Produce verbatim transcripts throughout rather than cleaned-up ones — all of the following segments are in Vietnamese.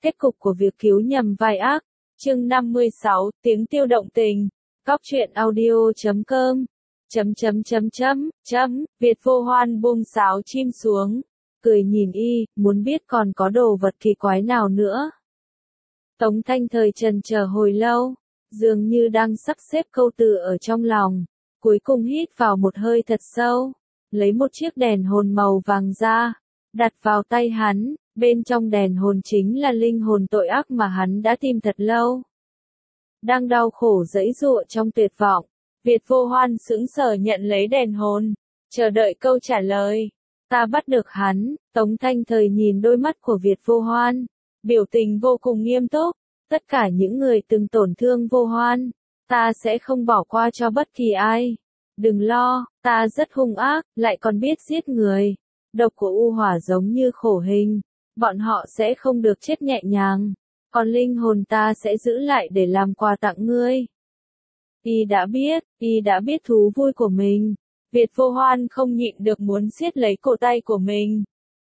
Kết cục của việc cứu nhầm vai ác. Chương năm mươi sáu, tiếng tiêu động tình. Góc truyện audio chấm com. Chấm chấm chấm chấm, chấm, Việt Vô Hoan buông sáo chim xuống. Cười nhìn y, muốn biết còn có đồ vật kỳ quái nào nữa. Tống Thanh Thời trần chờ hồi lâu, dường như đang sắp xếp câu từ ở trong lòng. Cuối cùng hít vào một hơi thật sâu, lấy một chiếc đèn hồn màu vàng ra, đặt vào tay hắn, bên trong đèn hồn chính là linh hồn tội ác mà hắn đã tìm thật lâu. Đang đau khổ giãy giụa trong tuyệt vọng, Việt Vô Hoan sững sờ nhận lấy đèn hồn, chờ đợi câu trả lời. Ta bắt được hắn. Tống Thanh Thời nhìn đôi mắt của Việt Vô Hoan, biểu tình vô cùng nghiêm túc. Tất cả những người từng tổn thương Vô Hoan, ta sẽ không bỏ qua cho bất kỳ ai. Đừng lo, ta rất hung ác, lại còn biết giết người. Độc của U Hỏa giống như khổ hình, bọn họ sẽ không được chết nhẹ nhàng. Còn linh hồn ta sẽ giữ lại để làm quà tặng ngươi. Y đã biết, y đã biết thú vui của mình. Việt Vô Hoan không nhịn được muốn siết lấy cổ tay của mình.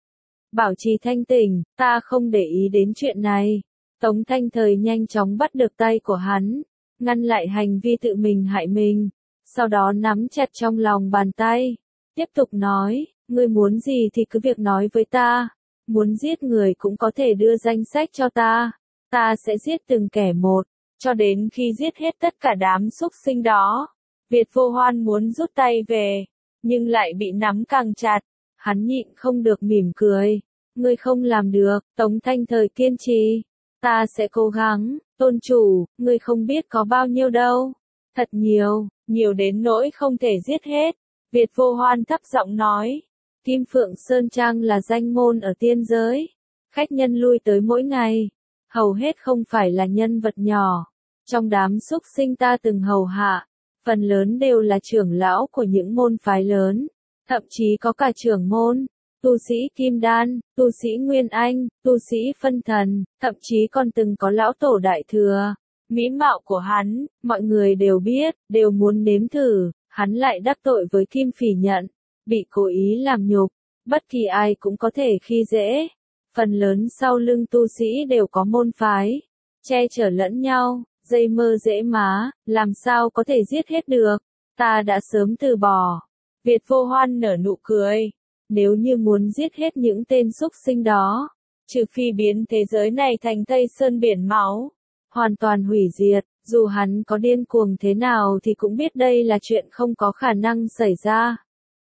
Bảo trì thanh tỉnh, ta không để ý đến chuyện này. Tống Thanh Thời nhanh chóng bắt được tay của hắn, ngăn lại hành vi tự mình hại mình, sau đó nắm chặt trong lòng bàn tay, tiếp tục nói, ngươi muốn gì thì cứ việc nói với ta, muốn giết người cũng có thể đưa danh sách cho ta, ta sẽ giết từng kẻ một, cho đến khi giết hết tất cả đám súc sinh đó. Việt Vô Hoan muốn rút tay về, nhưng lại bị nắm càng chặt, hắn nhịn không được mỉm cười, ngươi không làm được. Tống Thanh Thời kiên trì, ta sẽ cố gắng, tôn chủ, ngươi không biết có bao nhiêu đâu, thật nhiều, nhiều đến nỗi không thể giết hết. Việt Vô Hoan thấp giọng nói, Kim Phượng Sơn Trang là danh môn ở tiên giới, khách nhân lui tới mỗi ngày, hầu hết không phải là nhân vật nhỏ, trong đám súc sinh ta từng hầu hạ, phần lớn đều là trưởng lão của những môn phái lớn, thậm chí có cả trưởng môn, tu sĩ Kim Đan, tu sĩ Nguyên Anh, tu sĩ Phân Thần, thậm chí còn từng có lão tổ đại thừa. Mỹ mạo của hắn, mọi người đều biết, đều muốn nếm thử, hắn lại đắc tội với Kim Phỉ Nhận, bị cố ý làm nhục, bất kỳ ai cũng có thể khi dễ. Phần lớn sau lưng tu sĩ đều có môn phái, che chở lẫn nhau, dây mơ dễ má, làm sao có thể giết hết được, ta đã sớm từ bỏ. Việt Vô Hoan nở nụ cười, nếu như muốn giết hết những tên súc sinh đó, trừ phi biến thế giới này thành Tây Sơn biển máu, hoàn toàn hủy diệt, dù hắn có điên cuồng thế nào thì cũng biết đây là chuyện không có khả năng xảy ra.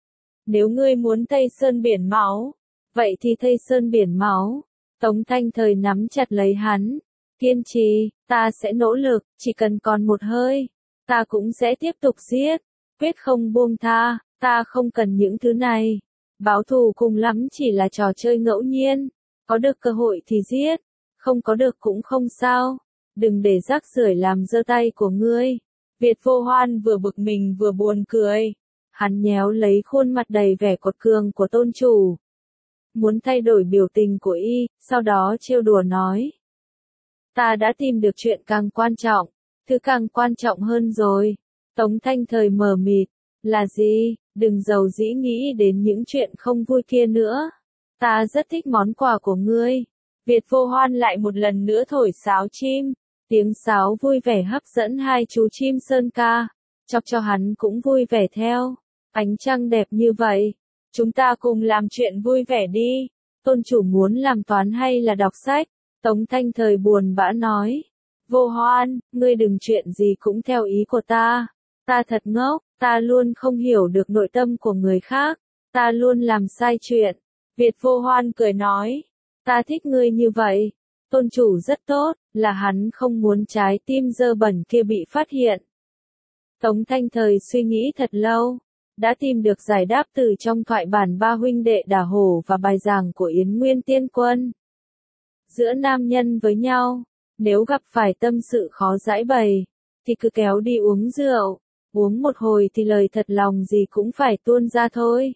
Nếu ngươi muốn Tây Sơn biển máu, vậy thì Tây Sơn biển máu. Tống Thanh Thời nắm chặt lấy hắn, kiên trì, ta sẽ nỗ lực, chỉ cần còn một hơi, ta cũng sẽ tiếp tục giết, quyết không buông tha, ta không cần những thứ này. Báo thù cùng lắm chỉ là trò chơi ngẫu nhiên, có được cơ hội thì giết, không có được cũng không sao, đừng để rác rưởi làm dơ tay của ngươi. Việt Vô Hoan vừa bực mình vừa buồn cười, hắn nhéo lấy khuôn mặt đầy vẻ quật cường của tôn chủ, muốn thay đổi biểu tình của y, sau đó trêu đùa nói. Ta đã tìm được chuyện càng quan trọng, thứ càng quan trọng hơn rồi. Tống Thanh Thời mờ mịt, là gì? Đừng giàu dĩ nghĩ đến những chuyện không vui kia nữa. Ta rất thích món quà của ngươi. Việt Vô Hoan lại một lần nữa thổi sáo chim, tiếng sáo vui vẻ hấp dẫn hai chú chim sơn ca, chọc cho hắn cũng vui vẻ theo. Ánh trăng đẹp như vậy, chúng ta cùng làm chuyện vui vẻ đi. Tôn chủ muốn làm toán hay là đọc sách? Tống Thanh Thời buồn bã nói. Vô Hoan, ngươi đừng chuyện gì cũng theo ý của ta. Ta thật ngốc, ta luôn không hiểu được nội tâm của người khác. Ta luôn làm sai chuyện. Việt Vô Hoan cười nói. Ta thích ngươi như vậy. Tôn chủ rất tốt, là hắn không muốn trái tim dơ bẩn kia bị phát hiện. Tống Thanh Thời suy nghĩ thật lâu, đã tìm được giải đáp từ trong thoại bản ba huynh đệ Đả Hổ và bài giảng của Yến Nguyên Tiên Quân. Giữa nam nhân với nhau, nếu gặp phải tâm sự khó giải bày, thì cứ kéo đi uống rượu, uống một hồi thì lời thật lòng gì cũng phải tuôn ra thôi.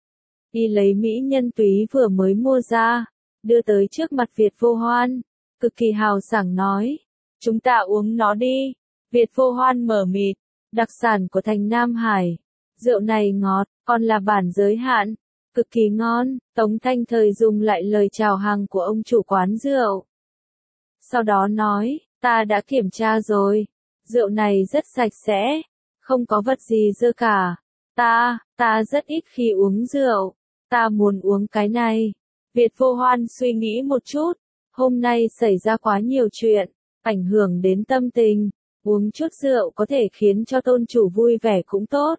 Y lấy mỹ nhân túy vừa mới mua ra, đưa tới trước mặt Việt Vô Hoan, cực kỳ hào sảng nói, chúng ta uống nó đi. Việt Vô Hoan mở mịt, đặc sản của thành Nam Hải, rượu này ngọt, còn là bản giới hạn, cực kỳ ngon. Tống Thanh Thời dùng lại lời chào hàng của ông chủ quán rượu. sau đó nói, ta đã kiểm tra rồi, rượu này rất sạch sẽ, không có vật gì dơ cả. Ta, ta rất ít khi uống rượu, ta muốn uống cái này. Việt Vô Hoan suy nghĩ một chút, hôm nay xảy ra quá nhiều chuyện, ảnh hưởng đến tâm tình, uống chút rượu có thể khiến cho tôn chủ vui vẻ cũng tốt.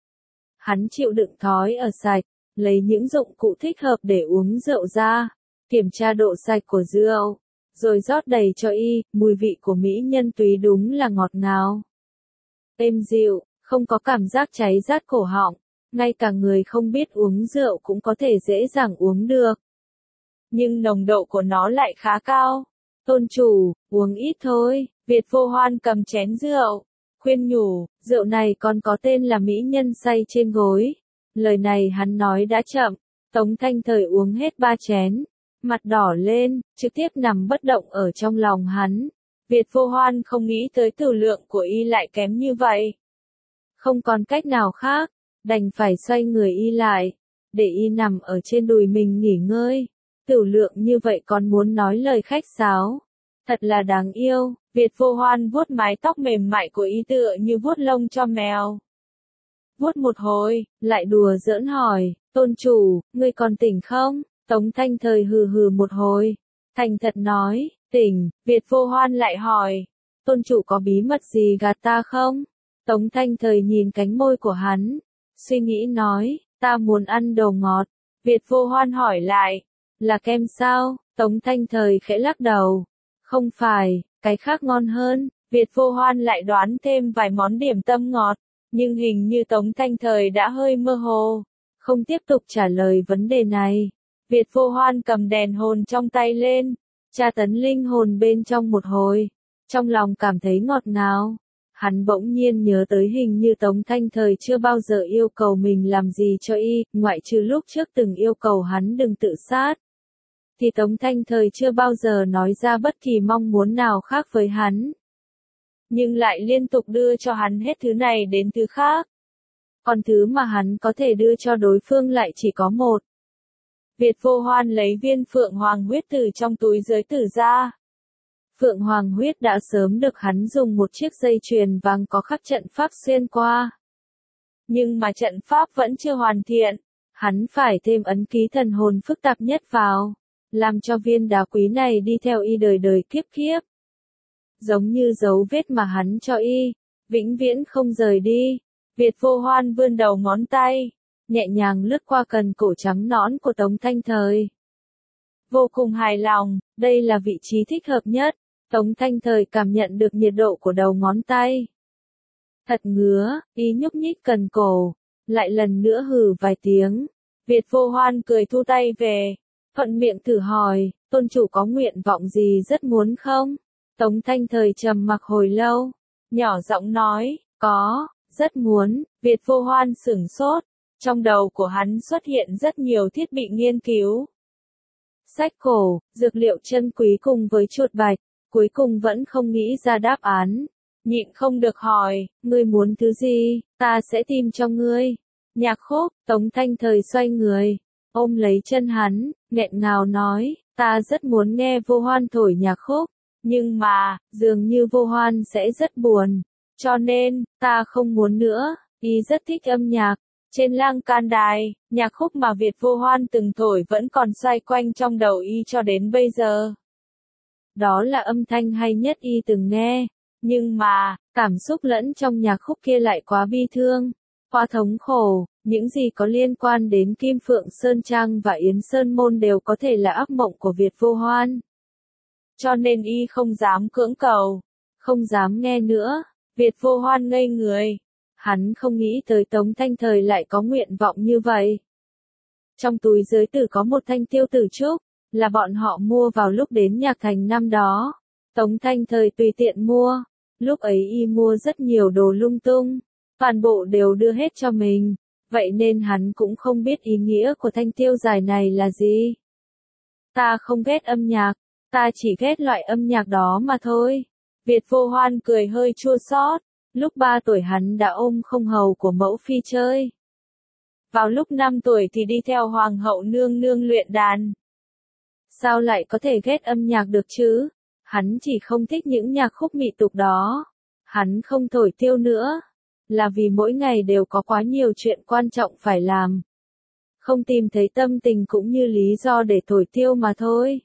Hắn chịu đựng thói ở sạch, lấy những dụng cụ thích hợp để uống rượu ra, kiểm tra độ sạch của rượu, rồi rót đầy cho y, mùi vị của mỹ nhân túy đúng là ngọt ngào. Êm dịu, không có cảm giác cháy rát cổ họng, ngay cả người không biết uống rượu cũng có thể dễ dàng uống được. Nhưng nồng độ của nó lại khá cao. Tôn chủ, uống ít thôi. Việt Vô Hoan cầm chén rượu, khuyên nhủ, rượu này còn có tên là mỹ nhân say trên gối. Lời này hắn nói đã chậm, Tống Thanh Thời uống hết ba chén, mặt đỏ lên, trực tiếp nằm bất động ở trong lòng hắn. Việt Vô Hoan không nghĩ tới tử lượng của y lại kém như vậy. Không còn cách nào khác, đành phải xoay người y lại, để y nằm ở trên đùi mình nghỉ ngơi. Tử lượng như vậy còn muốn nói lời khách sáo. Thật là đáng yêu. Việt Vô Hoan vuốt mái tóc mềm mại của y tựa như vuốt lông cho mèo. Vuốt một hồi, lại đùa giỡn hỏi, tôn chủ, ngươi còn tỉnh không? Tống Thanh Thời hừ hừ một hồi, thành thật nói, tỉnh. Việt Vô Hoan lại hỏi, tôn chủ có bí mật gì gạt ta không? Tống Thanh Thời nhìn cánh môi của hắn, suy nghĩ nói, ta muốn ăn đồ ngọt. Việt Vô Hoan hỏi lại, là kem sao? Tống Thanh Thời khẽ lắc đầu, không phải, cái khác ngon hơn. Việt Vô Hoan lại đoán thêm vài món điểm tâm ngọt, nhưng hình như Tống Thanh Thời đã hơi mơ hồ, không tiếp tục trả lời vấn đề này. Việt Vô Hoan cầm đèn hồn trong tay lên, tra tấn linh hồn bên trong một hồi, trong lòng cảm thấy ngọt ngào. Hắn bỗng nhiên nhớ tới hình như Tống Thanh Thời chưa bao giờ yêu cầu mình làm gì cho y, ngoại trừ lúc trước từng yêu cầu hắn đừng tự sát. Thì Tống Thanh Thời chưa bao giờ nói ra bất kỳ mong muốn nào khác với hắn. Nhưng lại liên tục đưa cho hắn hết thứ này đến thứ khác. Còn thứ mà hắn có thể đưa cho đối phương lại chỉ có một. Việt Vô Hoan lấy viên Phượng Hoàng huyết từ trong túi giới tử ra. Phượng Hoàng huyết đã sớm được hắn dùng một chiếc dây chuyền vàng có khắc trận pháp xuyên qua. Nhưng mà trận pháp vẫn chưa hoàn thiện, hắn phải thêm ấn ký thần hồn phức tạp nhất vào, làm cho viên đá quý này đi theo y đời đời kiếp kiếp. Giống như dấu vết mà hắn cho y, vĩnh viễn không rời đi. Việt Vô Hoan vươn đầu ngón tay, nhẹ nhàng lướt qua cần cổ trắng nõn của Tống Thanh Thời. Vô cùng hài lòng, đây là vị trí thích hợp nhất. Tống Thanh Thời cảm nhận được nhiệt độ của đầu ngón tay. Thật ngứa, y nhúc nhích cần cổ, lại lần nữa hừ vài tiếng. Việt Vô Hoan cười thu tay về, thuận miệng thử hỏi, tôn chủ có nguyện vọng gì rất muốn không? Tống Thanh Thời trầm mặc hồi lâu, nhỏ giọng nói, có, rất muốn. Việt Vô Hoan sửng sốt, trong đầu của hắn xuất hiện rất nhiều thiết bị nghiên cứu. Sách cổ, dược liệu chân quý cùng với chuột bạch, cuối cùng vẫn không nghĩ ra đáp án. Nhịn không được hỏi, ngươi muốn thứ gì, ta sẽ tìm cho ngươi. Nhạc khúc. Tống Thanh Thời xoay người, ôm lấy chân hắn, nghẹn ngào nói, ta rất muốn nghe Vô Hoan thổi nhạc khúc, nhưng mà, dường như Vô Hoan sẽ rất buồn, cho nên, ta không muốn nữa. Y rất thích âm nhạc. Trên lang can đài, nhạc khúc mà Việt Vô Hoan từng thổi vẫn còn xoay quanh trong đầu y cho đến bây giờ. Đó là âm thanh hay nhất y từng nghe, nhưng mà, cảm xúc lẫn trong nhạc khúc kia lại quá bi thương, quá thống khổ. Những gì có liên quan đến Kim Phượng Sơn Trang và Yến Sơn Môn đều có thể là ác mộng của Việt Vô Hoan. Cho nên y không dám cưỡng cầu, không dám nghe nữa. Việt Vô Hoan ngây người. Hắn không nghĩ tới Tống Thanh Thời lại có nguyện vọng như vậy. Trong túi giới tử có một thanh tiêu tử trúc, là bọn họ mua vào lúc đến Nhạc Thành năm đó. Tống Thanh Thời tùy tiện mua, lúc ấy y mua rất nhiều đồ lung tung, toàn bộ đều đưa hết cho mình, vậy nên hắn cũng không biết ý nghĩa của thanh tiêu dài này là gì. Ta không ghét âm nhạc, ta chỉ ghét loại âm nhạc đó mà thôi. Việt Vô Hoan cười hơi chua xót. Lúc ba tuổi hắn đã ôm không hầu của mẫu phi chơi. Vào lúc năm tuổi thì đi theo hoàng hậu nương nương luyện đàn. Sao lại có thể ghét âm nhạc được chứ? Hắn chỉ không thích những nhạc khúc mị tục đó. Hắn không thổi tiêu nữa, là vì mỗi ngày đều có quá nhiều chuyện quan trọng phải làm. Không tìm thấy tâm tình cũng như lý do để thổi tiêu mà thôi.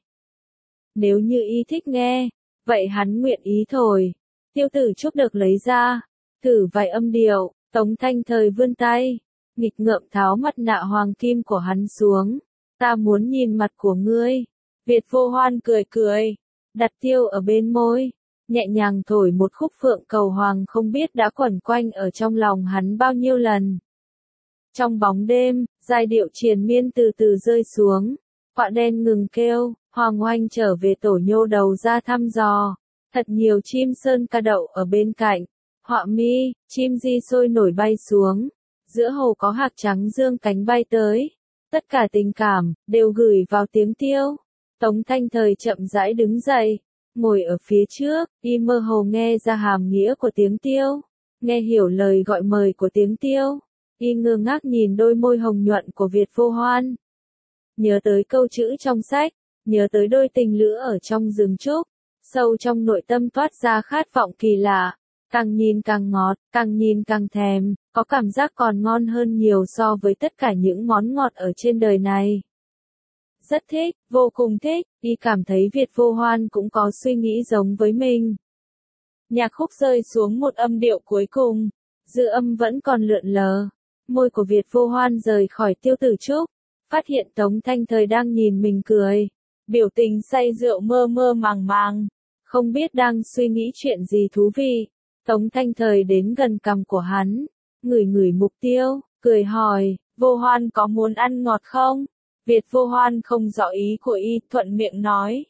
Nếu như y thích nghe, vậy hắn nguyện ý thổi. Tiêu Tử Trúc được lấy ra, thử vài âm điệu, Tống Thanh Thời vươn tay, nghịch ngợm tháo mặt nạ hoàng kim của hắn xuống. Ta muốn nhìn mặt của ngươi. Việt Vô Hoan cười cười, đặt tiêu ở bên môi, nhẹ nhàng thổi một khúc Phượng Cầu Hoàng không biết đã quẩn quanh ở trong lòng hắn bao nhiêu lần. Trong bóng đêm, giai điệu triền miên từ từ rơi xuống, quạ đen ngừng kêu, Hoàng Oanh trở về tổ nhô đầu ra thăm dò. Thật nhiều chim sơn ca đậu ở bên cạnh, họa mi, chim di sôi nổi bay xuống, giữa hồ có hạc trắng dương cánh bay tới. Tất cả tình cảm, đều gửi vào tiếng tiêu. Tống Thanh Thời chậm rãi đứng dậy, ngồi ở phía trước, y mơ hồ nghe ra hàm nghĩa của tiếng tiêu, nghe hiểu lời gọi mời của tiếng tiêu. Y ngơ ngác nhìn đôi môi hồng nhuận của Việt Vô Hoan. Nhớ tới câu chữ trong sách, nhớ tới đôi tình lữ ở trong rừng trúc, sâu trong nội tâm toát ra khát vọng kỳ lạ. Càng nhìn càng ngọt, càng nhìn càng thèm, có cảm giác còn ngon hơn nhiều so với tất cả những món ngọt ở trên đời này. Rất thích, vô cùng thích, y cảm thấy Việt Vô Hoan cũng có suy nghĩ giống với mình. Nhạc khúc rơi xuống một âm điệu cuối cùng, dư âm vẫn còn lượn lờ. Môi của Việt Vô Hoan rời khỏi Tiêu Tử Trúc, phát hiện Tống Thanh Thời đang nhìn mình cười, biểu tình say rượu mơ mơ màng màng, không biết đang suy nghĩ chuyện gì thú vị. Tống Thanh Thời đến gần cằm của hắn, ngửi ngửi mục tiêu, cười hỏi, Vô Hoan có muốn ăn ngọt không? Việt Vô Hoan không rõ ý của y, thuận miệng nói.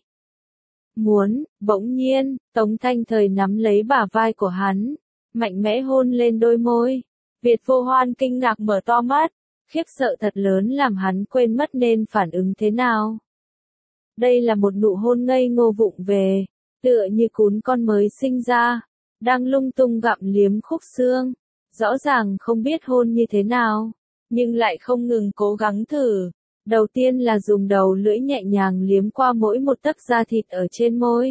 Muốn, bỗng nhiên, Tống Thanh Thời nắm lấy bả vai của hắn, mạnh mẽ hôn lên đôi môi. Việt Vô Hoan kinh ngạc mở to mắt, khiếp sợ thật lớn làm hắn quên mất nên phản ứng thế nào. Đây là một nụ hôn ngây ngô vụng về, tựa như cún con mới sinh ra, đang lung tung gặm liếm khúc xương, rõ ràng không biết hôn như thế nào, nhưng lại không ngừng cố gắng thử. Đầu tiên là dùng đầu lưỡi nhẹ nhàng liếm qua mỗi một tấc da thịt ở trên môi,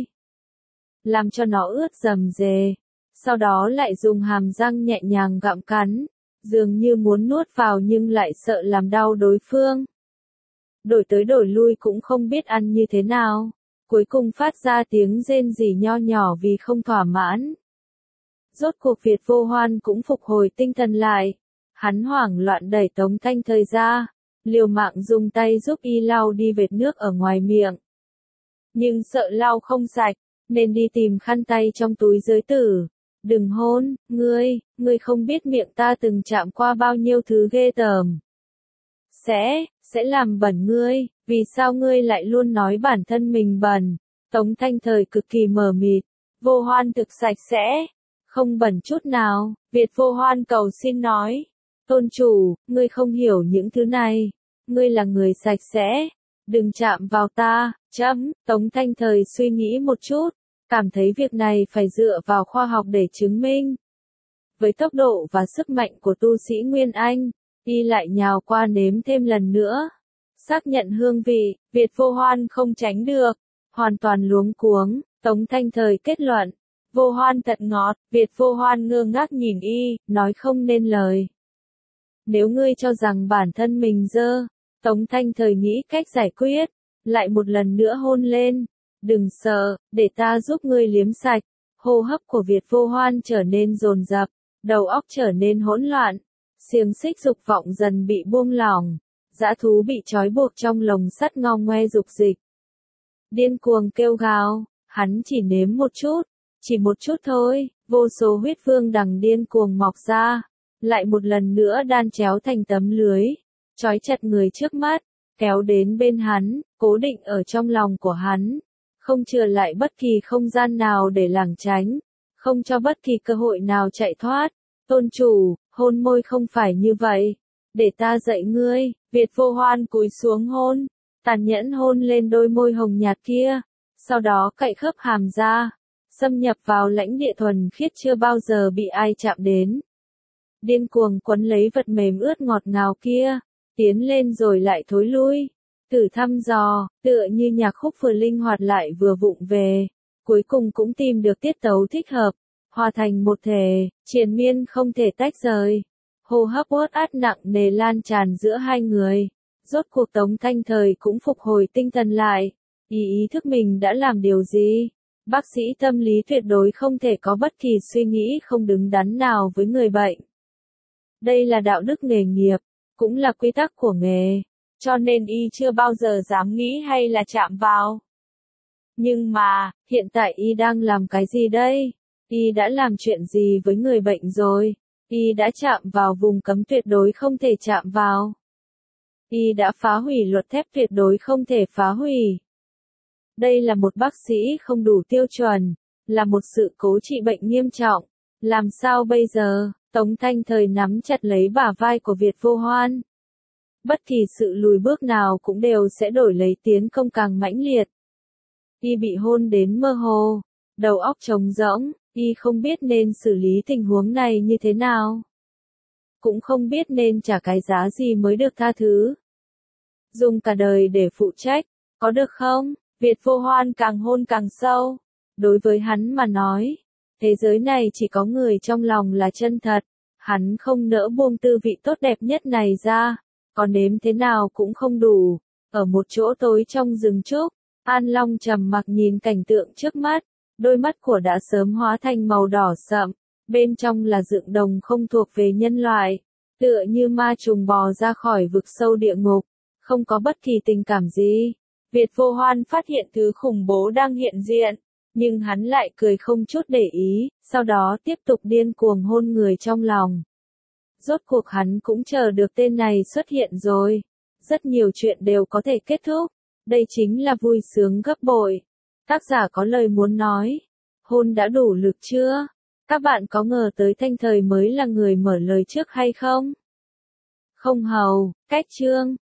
làm cho nó ướt rầm rề, sau đó lại dùng hàm răng nhẹ nhàng gặm cắn, dường như muốn nuốt vào nhưng lại sợ làm đau đối phương. Đổi tới đổi lui cũng không biết ăn như thế nào, cuối cùng phát ra tiếng rên rỉ nho nhỏ vì không thỏa mãn. Rốt cuộc Việt Vô Hoan cũng phục hồi tinh thần lại, hắn hoảng loạn đẩy Tống Thanh Thời ra, liều mạng dùng tay giúp y lau đi vệt nước ở ngoài miệng. Nhưng sợ lau không sạch, nên đi tìm khăn tay trong túi giới tử. Đừng hôn, ngươi, ngươi không biết miệng ta từng chạm qua bao nhiêu thứ ghê tởm. Sẽ, sẽ làm bẩn ngươi, vì sao ngươi lại luôn nói bản thân mình bẩn? Tống Thanh Thời cực kỳ mờ mịt, Vô Hoan thực sạch sẽ, không bẩn chút nào. Việt Vô Hoan cầu xin nói, tôn chủ, ngươi không hiểu những thứ này, ngươi là người sạch sẽ, đừng chạm vào ta, chấm. Tống Thanh Thời suy nghĩ một chút, cảm thấy việc này phải dựa vào khoa học để chứng minh. Với tốc độ và sức mạnh của tu sĩ Nguyên Anh, y lại nhào qua nếm thêm lần nữa. Xác nhận hương vị, Việt Vô Hoan không tránh được, hoàn toàn luống cuống. Tống Thanh Thời kết luận, Vô Hoan thật ngọt. Việt Vô Hoan ngơ ngác nhìn y, nói không nên lời. Nếu ngươi cho rằng bản thân mình dơ, Tống Thanh Thời nghĩ cách giải quyết, lại một lần nữa hôn lên. Đừng sợ, để ta giúp ngươi liếm sạch. Hô hấp của Việt Vô Hoan trở nên dồn dập, đầu óc trở nên hỗn loạn, xiềng xích dục vọng dần bị buông lỏng, dã thú bị trói buộc trong lồng sắt ngao ngoe dục dịch. Điên cuồng kêu gào, hắn chỉ nếm một chút, chỉ một chút thôi, vô số huyết vương đằng điên cuồng mọc ra, lại một lần nữa đan chéo thành tấm lưới, trói chặt người trước mắt, kéo đến bên hắn, cố định ở trong lòng của hắn, không chừa lại bất kỳ không gian nào để lảng tránh, không cho bất kỳ cơ hội nào chạy thoát. Tôn chủ, hôn môi không phải như vậy, để ta dạy ngươi. Việt Vô Hoan cúi xuống hôn, tàn nhẫn hôn lên đôi môi hồng nhạt kia, sau đó cạy khớp hàm ra, xâm nhập vào lãnh địa thuần khiết chưa bao giờ bị ai chạm đến. Điên cuồng quấn lấy vật mềm ướt ngọt ngào kia, tiến lên rồi lại thối lui, thử thăm dò, tựa như nhạc khúc vừa linh hoạt lại vừa vụng về. cuối cùng cũng tìm được tiết tấu thích hợp, hòa thành một thể, triền miên không thể tách rời. Hô hấp uất át nặng nề lan tràn giữa hai người. Rốt cuộc Tống Thanh Thời cũng phục hồi tinh thần lại. Ý ý thức mình đã làm điều gì? Bác sĩ tâm lý tuyệt đối không thể có bất kỳ suy nghĩ không đứng đắn nào với người bệnh. Đây là đạo đức nghề nghiệp, cũng là quy tắc của nghề, cho nên y chưa bao giờ dám nghĩ hay là chạm vào. Nhưng mà, hiện tại y đang làm cái gì đây? Y đã làm chuyện gì với người bệnh rồi? Y đã chạm vào vùng cấm tuyệt đối không thể chạm vào. Y đã phá hủy luật thép tuyệt đối không thể phá hủy. Đây là một bác sĩ không đủ tiêu chuẩn, là một sự cố trị bệnh nghiêm trọng. Làm sao bây giờ? Tống Thanh Thời nắm chặt lấy bả vai của Việt Vô Hoan. Bất kỳ sự lùi bước nào cũng đều sẽ đổi lấy tiến công càng mãnh liệt. Y bị hôn đến mơ hồ, đầu óc trống rỗng, y không biết nên xử lý tình huống này như thế nào. Cũng không biết nên trả cái giá gì mới được tha thứ. Dùng cả đời để phụ trách, có được không? Việt Vô Hoan càng hôn càng sâu. Đối với hắn mà nói, thế giới này chỉ có người trong lòng là chân thật. Hắn không nỡ buông tư vị tốt đẹp nhất này ra, còn nếm thế nào cũng không đủ. Ở một chỗ tối trong rừng trúc, An Long trầm mặc nhìn cảnh tượng trước mắt, đôi mắt của đã sớm hóa thành màu đỏ sậm, bên trong là dựng đồng không thuộc về nhân loại, tựa như ma trùng bò ra khỏi vực sâu địa ngục, không có bất kỳ tình cảm gì. Việt Vô Hoan phát hiện thứ khủng bố đang hiện diện, nhưng hắn lại cười không chút để ý, sau đó tiếp tục điên cuồng hôn người trong lòng. Rốt cuộc hắn cũng chờ được tên này xuất hiện rồi. Rất nhiều chuyện đều có thể kết thúc. Đây chính là vui sướng gấp bội. Tác giả có lời muốn nói. Hôn đã đủ lực chưa? Các bạn có ngờ tới Thanh Thời mới là người mở lời trước hay không? Không hầu, cách chương.